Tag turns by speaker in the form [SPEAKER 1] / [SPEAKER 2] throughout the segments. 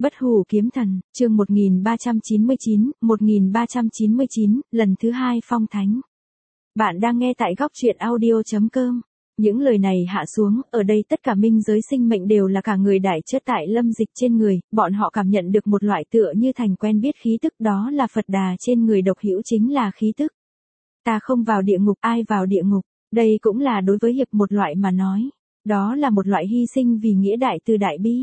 [SPEAKER 1] Bất hủ kiếm thần, chương 1399, lần thứ 2 phong thánh. Bạn đang nghe tại góc truyện audio.com. Những lời này hạ xuống, ở đây tất cả minh giới sinh mệnh đều là cả người đại chất tại Lâm Dịch trên người, bọn họ cảm nhận được một loại tựa như thành quen biết khí tức, đó là Phật Đà trên người Độc Hữu chính là khí tức. Ta không vào địa ngục, ai vào địa ngục, đây cũng là đối với hiệp một loại mà nói. Đó là một loại hy sinh vì nghĩa đại từ đại bi.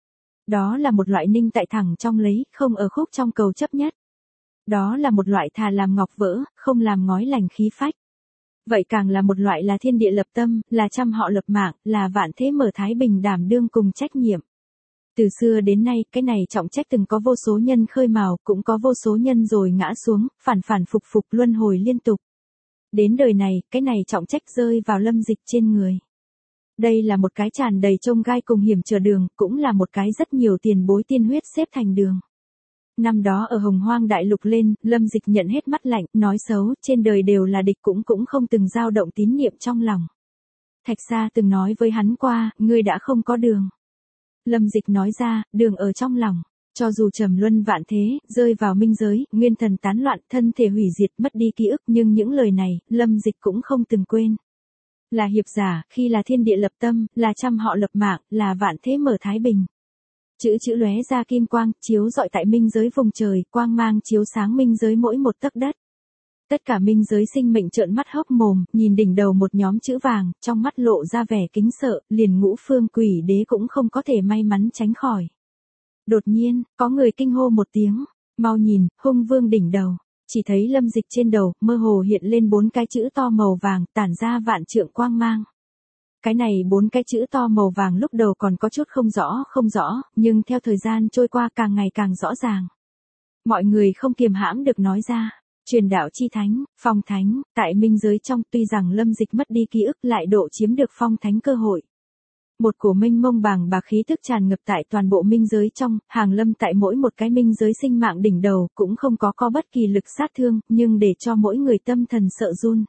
[SPEAKER 1] Đó là một loại ninh tại thẳng trong lấy, không ở khúc trong cầu chấp nhất. Đó là một loại thà làm ngọc vỡ, không làm ngói lành khí phách. Vậy càng là một loại là thiên địa lập tâm, là trăm họ lập mạng, là vạn thế mở thái bình đảm đương cùng trách nhiệm. Từ xưa đến nay, cái này trọng trách từng có vô số nhân khơi mào, cũng có vô số nhân rồi ngã xuống, phản phục luân hồi liên tục. Đến đời này, cái này trọng trách rơi vào Lâm Dịch trên người. Đây là một cái tràn đầy chông gai cùng hiểm trở đường, cũng là một cái rất nhiều tiền bối tiên huyết xếp thành đường. Năm đó ở Hồng Hoang Đại Lục lên, Lâm Dịch nhận hết mắt lạnh, nói xấu, trên đời đều là địch, cũng không từng dao động tín niệm trong lòng. Thạch Sa từng nói với hắn qua, ngươi đã không có đường. Lâm Dịch nói ra, đường ở trong lòng. Cho dù trầm luân vạn thế, rơi vào minh giới, nguyên thần tán loạn, thân thể hủy diệt, mất đi ký ức, nhưng những lời này, Lâm Dịch cũng không từng quên. Là hiệp giả, khi là thiên địa lập tâm, là trăm họ lập mạng, là vạn thế mở thái bình. Chữ lóe ra kim quang, chiếu rọi tại minh giới vùng trời, quang mang chiếu sáng minh giới mỗi một tấc đất. Tất cả minh giới sinh mệnh trợn mắt hốc mồm, nhìn đỉnh đầu một nhóm chữ vàng, trong mắt lộ ra vẻ kính sợ, liền Ngũ Phương Quỷ Đế cũng không có thể may mắn tránh khỏi. Đột nhiên, có người kinh hô một tiếng, mau nhìn, hung vương đỉnh đầu. Chỉ thấy Lâm Dịch trên đầu, mơ hồ hiện lên 4 cái chữ to màu vàng, tản ra vạn trượng quang mang. Cái này 4 cái chữ to màu vàng lúc đầu còn có chút không rõ, nhưng theo thời gian trôi qua càng ngày càng rõ ràng. Mọi người không kiềm hãm được nói ra, truyền đạo chi thánh, phong thánh, tại minh giới trong, tuy rằng Lâm Dịch mất đi ký ức lại độ chiếm được phong thánh cơ hội. Một cổ mênh mông bàng bạc khí thức tràn ngập tại toàn bộ minh giới trong, hàng lâm tại mỗi một cái minh giới sinh mạng đỉnh đầu, cũng không có bất kỳ lực sát thương, nhưng để cho mỗi người tâm thần sợ run.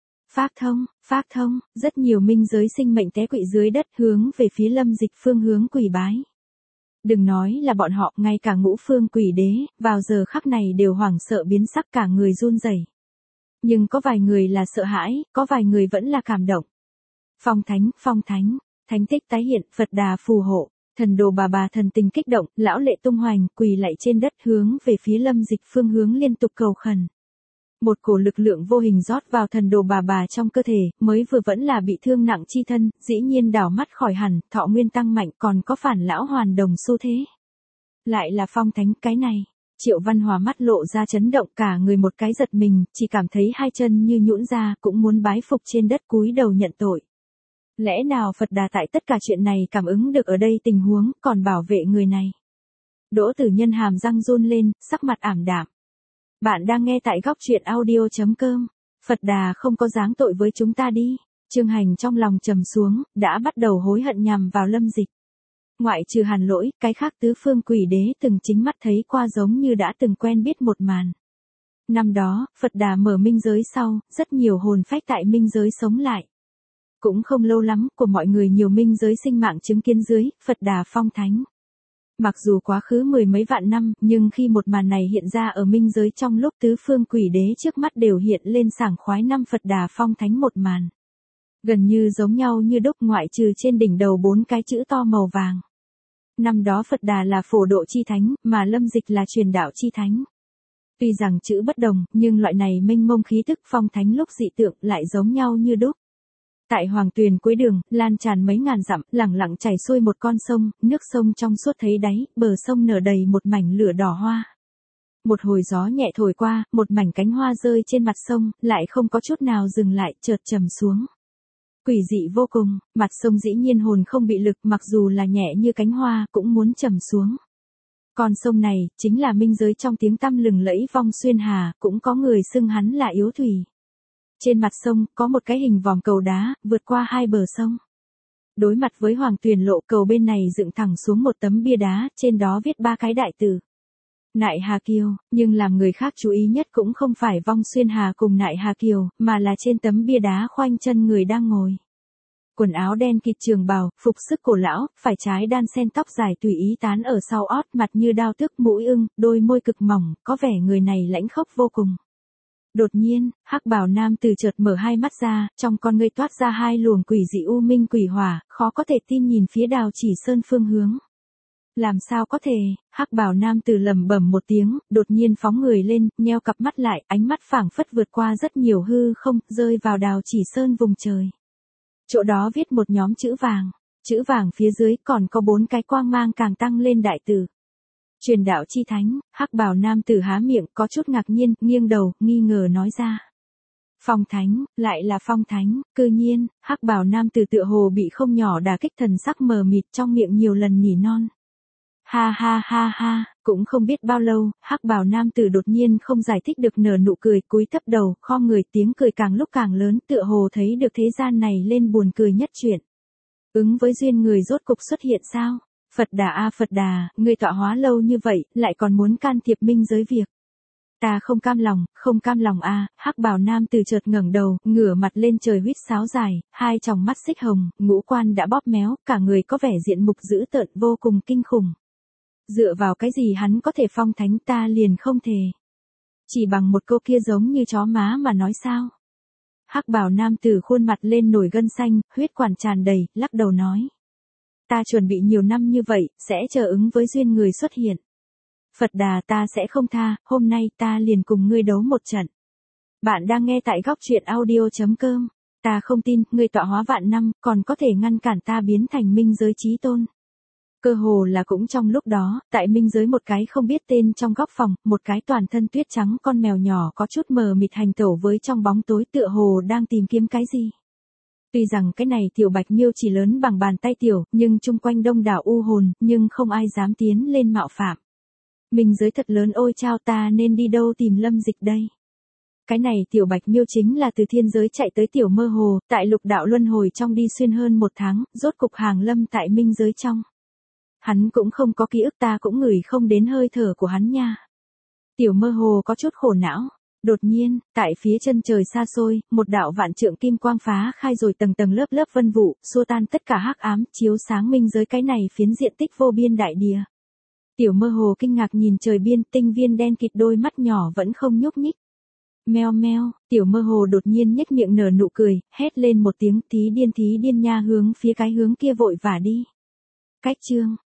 [SPEAKER 1] Pháp thông, rất nhiều minh giới sinh mệnh té quỵ dưới đất hướng về phía Lâm Dịch phương hướng quỳ bái. Đừng nói là bọn họ, ngay cả Ngũ Phương Quỷ Đế, vào giờ khắc này đều hoảng sợ biến sắc cả người run rẩy. Nhưng có vài người là sợ hãi, có vài người vẫn là cảm động. Phong thánh. Thánh tích tái hiện, Phật Đà phù hộ, thần đồ bà thần tình kích động, lão lệ tung hoành, quỳ lạy trên đất hướng về phía Lâm Dịch phương hướng liên tục cầu khẩn. Một cổ lực lượng vô hình rót vào thần đồ bà trong cơ thể, mới vừa vẫn là bị thương nặng chi thân, dĩ nhiên đảo mắt khỏi hẳn, thọ nguyên tăng mạnh, còn có phản lão hoàn đồng xu thế. Lại là phong thánh, cái này. Triệu Văn Hòa mắt lộ ra chấn động, cả người một cái giật mình, chỉ cảm thấy hai chân như nhũn ra, cũng muốn bái phục trên đất cúi đầu nhận tội. Lẽ nào Phật Đà tại tất cả chuyện này cảm ứng được ở đây tình huống, còn bảo vệ người này? Đỗ Tử Nhân hàm răng run lên, sắc mặt ảm đạm. Bạn đang nghe tại góc truyện audio.com. Phật Đà không có giáng tội với chúng ta đi. Trương Hành trong lòng trầm xuống, đã bắt đầu hối hận nhằm vào Lâm Dịch. Ngoại trừ Hàn Lỗi, cái khác tứ phương quỷ đế từng chính mắt thấy qua giống như đã từng quen biết một màn. Năm đó, Phật Đà mở minh giới sau, rất nhiều hồn phách tại minh giới sống lại. Cũng không lâu lắm, của mọi người nhiều minh giới sinh mạng chứng kiến dưới, Phật Đà phong thánh. Mặc dù quá khứ 10 mấy vạn năm, nhưng khi một màn này hiện ra ở minh giới trong lúc tứ phương quỷ đế trước mắt đều hiện lên sảng khoái năm Phật Đà phong thánh một màn. Gần như giống nhau như đúc, ngoại trừ trên đỉnh đầu 4 cái chữ to màu vàng. Năm đó Phật Đà là phổ độ chi thánh, mà Lâm Dịch là truyền đạo chi thánh. Tuy rằng chữ bất đồng, nhưng loại này mênh mông khí thức phong thánh lúc dị tượng lại giống nhau như đúc. Tại Hoàng Tuyền cuối đường, lan tràn mấy ngàn dặm, lẳng lặng chảy xuôi một con sông, nước sông trong suốt thấy đáy, bờ sông nở đầy một mảnh lửa đỏ hoa. Một hồi gió nhẹ thổi qua, một mảnh cánh hoa rơi trên mặt sông, lại không có chút nào dừng lại, chợt trầm xuống. Quỷ dị vô cùng, mặt sông dĩ nhiên hồn không bị lực, mặc dù là nhẹ như cánh hoa, cũng muốn trầm xuống. Con sông này, chính là minh giới trong tiếng tăm lừng lẫy Vong Xuyên Hà, cũng có người xưng hắn là Yếu Thủy. Trên mặt sông, có một cái hình vòm cầu đá, vượt qua hai bờ sông. Đối mặt với Hoàng Tuyền lộ, cầu bên này dựng thẳng xuống một tấm bia đá, trên đó viết 3 cái đại từ. Nại Hà Kiều, nhưng làm người khác chú ý nhất cũng không phải Vong Xuyên Hà cùng Nại Hà Kiều, mà là trên tấm bia đá khoanh chân người đang ngồi. quần áo đen kịt trường bào, phục sức cổ lão, phải trái đan sen tóc dài tùy ý tán ở sau ót, mặt như đao tước, mũi ưng, đôi môi cực mỏng, có vẻ người này lãnh khốc vô cùng. Đột nhiên, hắc bào nam tử chợt mở hai mắt ra, trong con ngươi toát ra hai luồng quỷ dị u minh quỷ hỏa, khó có thể tin nhìn phía Đào Chỉ Sơn phương hướng. Làm sao có thể, hắc bào nam tử lẩm bẩm một tiếng, đột nhiên phóng người lên, nheo cặp mắt lại, ánh mắt phảng phất vượt qua rất nhiều hư không, rơi vào Đào Chỉ Sơn vùng trời. Chỗ đó viết một nhóm chữ vàng phía dưới còn có 4 cái quang mang càng tăng lên đại từ. Truyền đạo chi thánh, hắc bào nam tử há miệng, có chút ngạc nhiên, nghiêng đầu, nghi ngờ nói ra. Phong thánh, lại là phong thánh, cư nhiên, hắc bào nam tử tựa hồ bị không nhỏ đả kích, thần sắc mờ mịt, trong miệng nhiều lần nỉ non. Ha ha ha ha, cũng không biết bao lâu, hắc bào nam tử đột nhiên không giải thích được nở nụ cười, cúi thấp đầu, khom người, tiếng cười càng lúc càng lớn, tựa hồ thấy được thế gian này lên buồn cười nhất chuyện. Ứng với duyên người rốt cục xuất hiện sao? Phật Đà a Phật Đà, ngươi tọa hóa lâu như vậy, lại còn muốn can thiệp minh giới việc. Ta không cam lòng a, hắc bào nam từ chợt ngẩng đầu, ngửa mặt lên trời huýt sáo dài, hai tròng mắt xích hồng, ngũ quan đã bóp méo, cả người có vẻ diện mục dữ tợn vô cùng kinh khủng. Dựa vào cái gì hắn có thể phong thánh, ta liền không thể. Chỉ bằng một câu kia giống như chó má mà nói sao? Hắc bào nam tử khuôn mặt lên nổi gân xanh, huyết quản tràn đầy, lắc đầu nói. Ta chuẩn bị nhiều năm như vậy, sẽ chờ ứng với duyên người xuất hiện. Phật Đà, ta sẽ không tha, hôm nay ta liền cùng ngươi đấu một trận. Bạn đang nghe tại góc truyện audio.com. Ta không tin, ngươi tọa hóa vạn năm, còn có thể ngăn cản ta biến thành minh giới chí tôn. Cơ hồ là cũng trong lúc đó, tại minh giới một cái không biết tên trong góc phòng, một cái toàn thân tuyết trắng con mèo nhỏ có chút mờ mịt hành tẩu với trong bóng tối, tựa hồ đang tìm kiếm cái gì. Tuy rằng cái này tiểu bạch miêu chỉ lớn bằng bàn tay tiểu, nhưng chung quanh đông đảo u hồn, nhưng không ai dám tiến lên mạo phạm. Minh giới thật lớn, ôi chao, ta nên đi đâu tìm Lâm Dịch đây? Cái này tiểu bạch miêu chính là từ thiên giới chạy tới tiểu mơ hồ, tại lục đạo luân hồi trong đi xuyên hơn 1 tháng, rốt cục hàng lâm tại minh giới trong. Hắn cũng không có ký ức, ta cũng ngửi không đến hơi thở của hắn nha. Tiểu mơ hồ có chút khổ não. Đột nhiên, tại phía chân trời xa xôi, một đạo vạn trượng kim quang phá khai rồi tầng tầng lớp lớp vân vụ, xua tan tất cả hắc ám, chiếu sáng minh giới cái này phiến diện tích vô biên đại địa. Tiểu mơ hồ kinh ngạc nhìn trời biên, tinh viên đen kịt đôi mắt nhỏ vẫn không nhúc nhích. Meo meo, tiểu mơ hồ đột nhiên nhếch miệng nở nụ cười, hét lên một tiếng, thí điên nha, hướng phía cái hướng kia vội vã đi. Cách chương